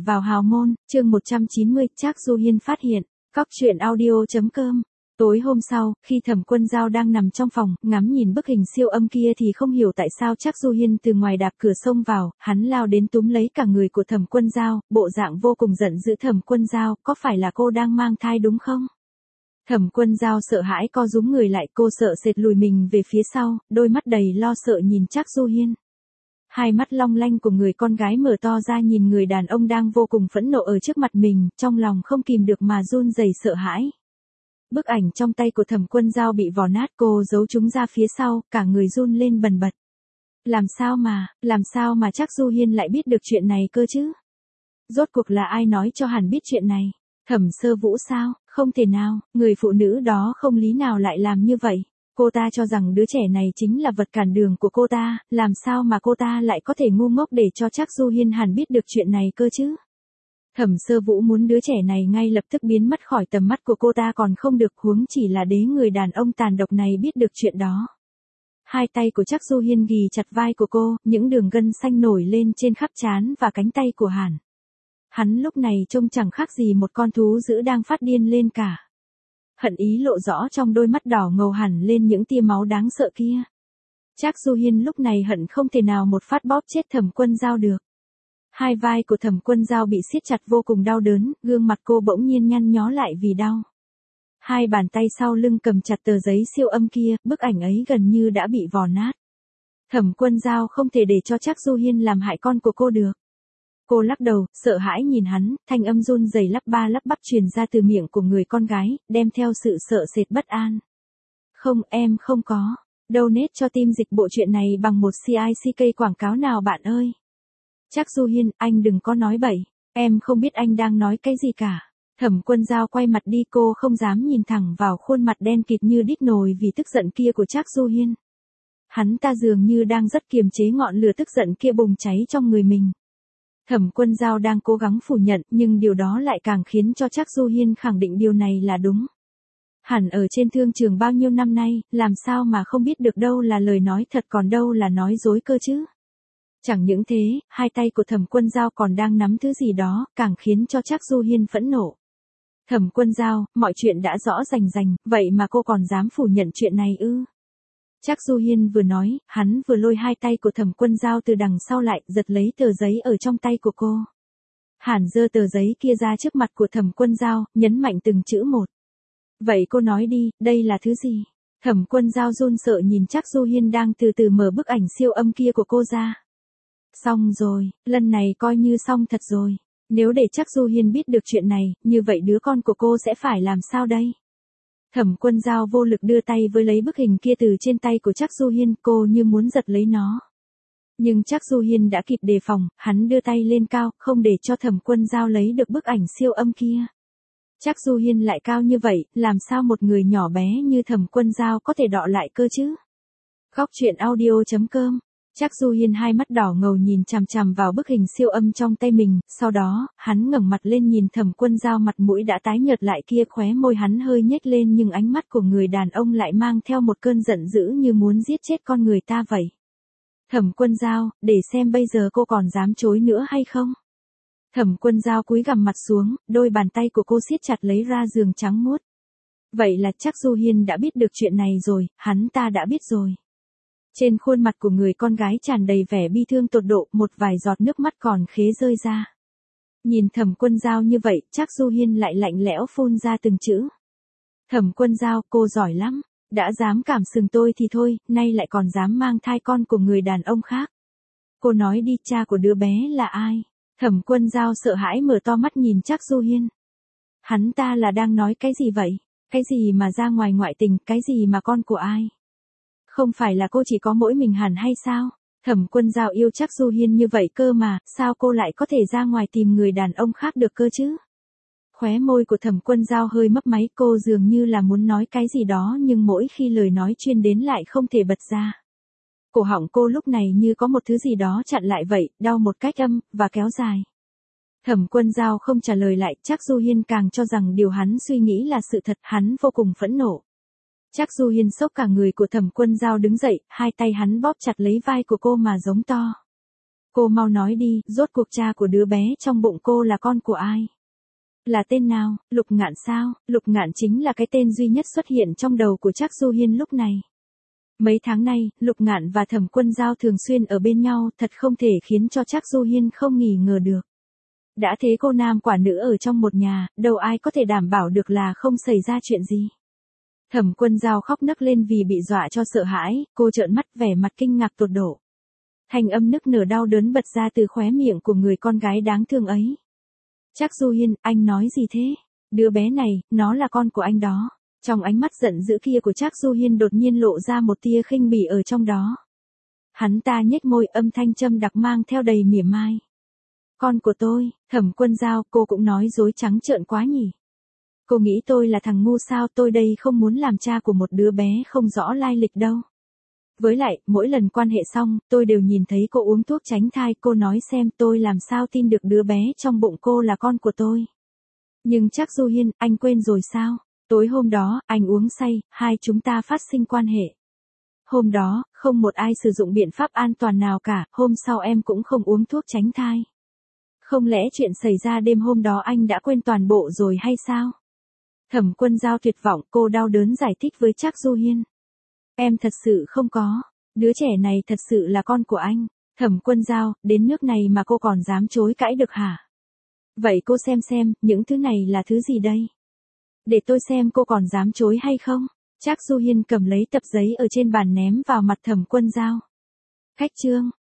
vào hào môn, chương 190, Trác Du Hiên phát hiện. Cóc truyện audio.com. Tối hôm sau, khi Thẩm Quân Dao đang nằm trong phòng, ngắm nhìn bức hình siêu âm kia thì không hiểu tại sao Trác Du Hiên từ ngoài đạp cửa xông vào, hắn lao đến túm lấy cả người của Thẩm Quân Dao, bộ dạng vô cùng giận dữ. Thẩm Quân Dao, có phải là cô đang mang thai đúng không? Thẩm Quân Dao sợ hãi co rúm người lại, cô sợ sệt lùi mình về phía sau, đôi mắt đầy lo sợ nhìn Trác Du Hiên. Hai mắt long lanh của người con gái mở to ra nhìn người đàn ông đang vô cùng phẫn nộ ở trước mặt mình, trong lòng không kìm được mà run rẩy sợ hãi. Bức ảnh trong tay của Thẩm Quân Dao bị vò nát, cô giấu chúng ra phía sau, cả người run lên bần bật. Làm sao mà Trác Du Hiên lại biết được chuyện này cơ chứ? Rốt cuộc là ai nói cho hắn biết chuyện này? Thẩm Sơ Vũ sao? Không thể nào, người phụ nữ đó không lý nào lại làm như vậy. Cô ta cho rằng đứa trẻ này chính là vật cản đường của cô ta, làm sao mà cô ta lại có thể ngu ngốc để cho Trác Du Hiên hẳn biết được chuyện này cơ chứ? Thẩm Sơ Vũ muốn đứa trẻ này ngay lập tức biến mất khỏi tầm mắt của cô ta còn không được, huống chỉ là đế người đàn ông tàn độc này biết được chuyện đó. Hai tay của Trác Du Hiên ghì chặt vai của cô, những đường gân xanh nổi lên trên khắp trán và cánh tay của hắn. Hắn lúc này trông chẳng khác gì một con thú dữ đang phát điên lên cả. Hận ý lộ rõ trong đôi mắt đỏ ngầu hẳn lên những tia máu đáng sợ kia. Trác Du Hiên lúc này hận không thể nào một phát bóp chết Thẩm Quân Dao được. Hai vai của Thẩm Quân Dao bị siết chặt vô cùng đau đớn, gương mặt cô bỗng nhiên nhăn nhó lại vì đau. Hai bàn tay sau lưng cầm chặt tờ giấy siêu âm kia, bức ảnh ấy gần như đã bị vò nát. Thẩm Quân Dao không thể để cho Trác Du Hiên làm hại con của cô được. Cô lắc đầu, sợ hãi nhìn hắn, thanh âm run rẩy lắp ba lắp bắp truyền ra từ miệng của người con gái, đem theo sự sợ sệt bất an. Không, em không có. Donate cho team dịch bộ truyện này bằng một CICK quảng cáo nào bạn ơi. Trác Du Hiên, anh đừng có nói bậy. Em không biết anh đang nói cái gì cả. Thẩm Quân Dao quay mặt đi, cô không dám nhìn thẳng vào khuôn mặt đen kịt như đít nồi vì tức giận kia của Trác Du Hiên. Hắn ta dường như đang rất kiềm chế ngọn lửa tức giận kia bùng cháy trong người mình. Thẩm Quân Dao đang cố gắng phủ nhận, nhưng điều đó lại càng khiến cho Trác Du Hiên khẳng định điều này là đúng. Hẳn ở trên thương trường bao nhiêu năm nay, làm sao mà không biết được đâu là lời nói thật còn đâu là nói dối cơ chứ? Chẳng những thế, hai tay của Thẩm Quân Dao còn đang nắm thứ gì đó, càng khiến cho Trác Du Hiên phẫn nộ. Thẩm Quân Dao, mọi chuyện đã rõ rành rành, vậy mà cô còn dám phủ nhận chuyện này ư? Trác Du Hiên vừa nói, hắn vừa lôi hai tay của Thẩm Quân Dao từ đằng sau lại, giật lấy tờ giấy ở trong tay của cô. Hắn giơ tờ giấy kia ra trước mặt của Thẩm Quân Dao, nhấn mạnh từng chữ một. Vậy cô nói đi, đây là thứ gì? Thẩm Quân Dao run sợ nhìn Trác Du Hiên đang từ từ mở bức ảnh siêu âm kia của cô ra. Xong rồi, lần này coi như xong thật rồi. Nếu để Trác Du Hiên biết được chuyện này, như vậy đứa con của cô sẽ phải làm sao đây? Thẩm Quân Dao vô lực đưa tay với lấy bức hình kia từ trên tay của Trác Du Hiên, cô như muốn giật lấy nó. Nhưng Trác Du Hiên đã kịp đề phòng, hắn đưa tay lên cao, không để cho Thẩm Quân Dao lấy được bức ảnh siêu âm kia. Trác Du Hiên lại cao như vậy, làm sao một người nhỏ bé như Thẩm Quân Dao có thể đọ lại cơ chứ? Cóc truyện audio.com. Trác Du Hiên hai mắt đỏ ngầu nhìn chằm chằm vào bức hình siêu âm trong tay mình, sau đó, hắn ngẩng mặt lên nhìn Thẩm Quân Dao, mặt mũi đã tái nhợt lại kia, khóe môi hắn hơi nhếch lên nhưng ánh mắt của người đàn ông lại mang theo một cơn giận dữ như muốn giết chết con người ta vậy. Thẩm Quân Dao, để xem bây giờ cô còn dám chối nữa hay không? Thẩm Quân Dao cúi gằm mặt xuống, đôi bàn tay của cô siết chặt lấy ra giường trắng muốt. Vậy là Trác Du Hiên đã biết được chuyện này rồi, hắn ta đã biết rồi. Trên khuôn mặt của người con gái tràn đầy vẻ bi thương tột độ, một vài giọt nước mắt còn khế rơi ra. Nhìn Thẩm Quân Dao như vậy, Trác Du Hiên lại lạnh lẽo phun ra từng chữ. Thẩm Quân Dao, cô giỏi lắm, đã dám cảm sừng tôi thì thôi, nay lại còn dám mang thai con của người đàn ông khác. Cô nói đi, cha của đứa bé là ai? Thẩm Quân Dao sợ hãi mở to mắt nhìn Trác Du Hiên. Hắn ta là đang nói cái gì vậy? Cái gì mà ra ngoài ngoại tình, cái gì mà con của ai? Không phải là cô chỉ có mỗi mình hẳn hay sao? Thẩm Quân Dao yêu Trác Du Hiên như vậy cơ mà, sao cô lại có thể ra ngoài tìm người đàn ông khác được cơ chứ? Khóe môi của Thẩm Quân Dao hơi mấp máy, cô dường như là muốn nói cái gì đó nhưng mỗi khi lời nói chuyên đến lại không thể bật ra. Cổ họng cô lúc này như có một thứ gì đó chặn lại vậy, đau một cách âm và kéo dài. Thẩm Quân Dao không trả lời lại, Trác Du Hiên càng cho rằng điều hắn suy nghĩ là sự thật, hắn vô cùng phẫn nộ. Trác Du Hiên xốc cả người của Thẩm Quân Dao đứng dậy, hai tay hắn bóp chặt lấy vai của cô mà giống to. Cô mau nói đi, rốt cuộc cha của đứa bé trong bụng cô là con của ai? Là tên nào? Lục Ngạn sao? Lục Ngạn chính là cái tên duy nhất xuất hiện trong đầu của Trác Du Hiên lúc này. Mấy tháng nay, Lục Ngạn và Thẩm Quân Giao thường xuyên ở bên nhau, thật không thể khiến cho Trác Du Hiên không nghi ngờ được. Đã thế cô nam quả nữ ở trong một nhà, đâu ai có thể đảm bảo được là không xảy ra chuyện gì. Thẩm Quân Giao khóc nấc lên vì bị dọa cho sợ hãi, cô trợn mắt vẻ mặt kinh ngạc tột độ. Thanh âm nức nở đau đớn bật ra từ khóe miệng của người con gái đáng thương ấy. Trác Du Hiên, anh nói gì thế? Đứa bé này, nó là con của anh đó. Trong ánh mắt giận dữ kia của Trác Du Hiên đột nhiên lộ ra một tia khinh bỉ ở trong đó. Hắn ta nhếch môi, âm thanh châm đặc mang theo đầy mỉa mai. Con của tôi, Thẩm Quân Giao, cô cũng nói dối trắng trợn quá nhỉ. Cô nghĩ tôi là thằng ngu sao? Tôi đây không muốn làm cha của một đứa bé không rõ lai lịch đâu. Với lại, mỗi lần quan hệ xong, tôi đều nhìn thấy cô uống thuốc tránh thai, cô nói xem tôi làm sao tin được đứa bé trong bụng cô là con của tôi. Nhưng Trác Du Hiên, anh quên rồi sao? Tối hôm đó, anh uống say, hai chúng ta phát sinh quan hệ. Hôm đó, không một ai sử dụng biện pháp an toàn nào cả, hôm sau em cũng không uống thuốc tránh thai. Không lẽ chuyện xảy ra đêm hôm đó anh đã quên toàn bộ rồi hay sao? Thẩm Quân Giao tuyệt vọng, cô đau đớn giải thích với Trác Du Hiên. Em thật sự không có, đứa trẻ này thật sự là con của anh. Thẩm Quân Giao, đến nước này mà cô còn dám chối cãi được hả? Vậy cô xem, những thứ này là thứ gì đây? Để tôi xem cô còn dám chối hay không? Trác Du Hiên cầm lấy tập giấy ở trên bàn ném vào mặt Thẩm Quân Giao. Khách trương,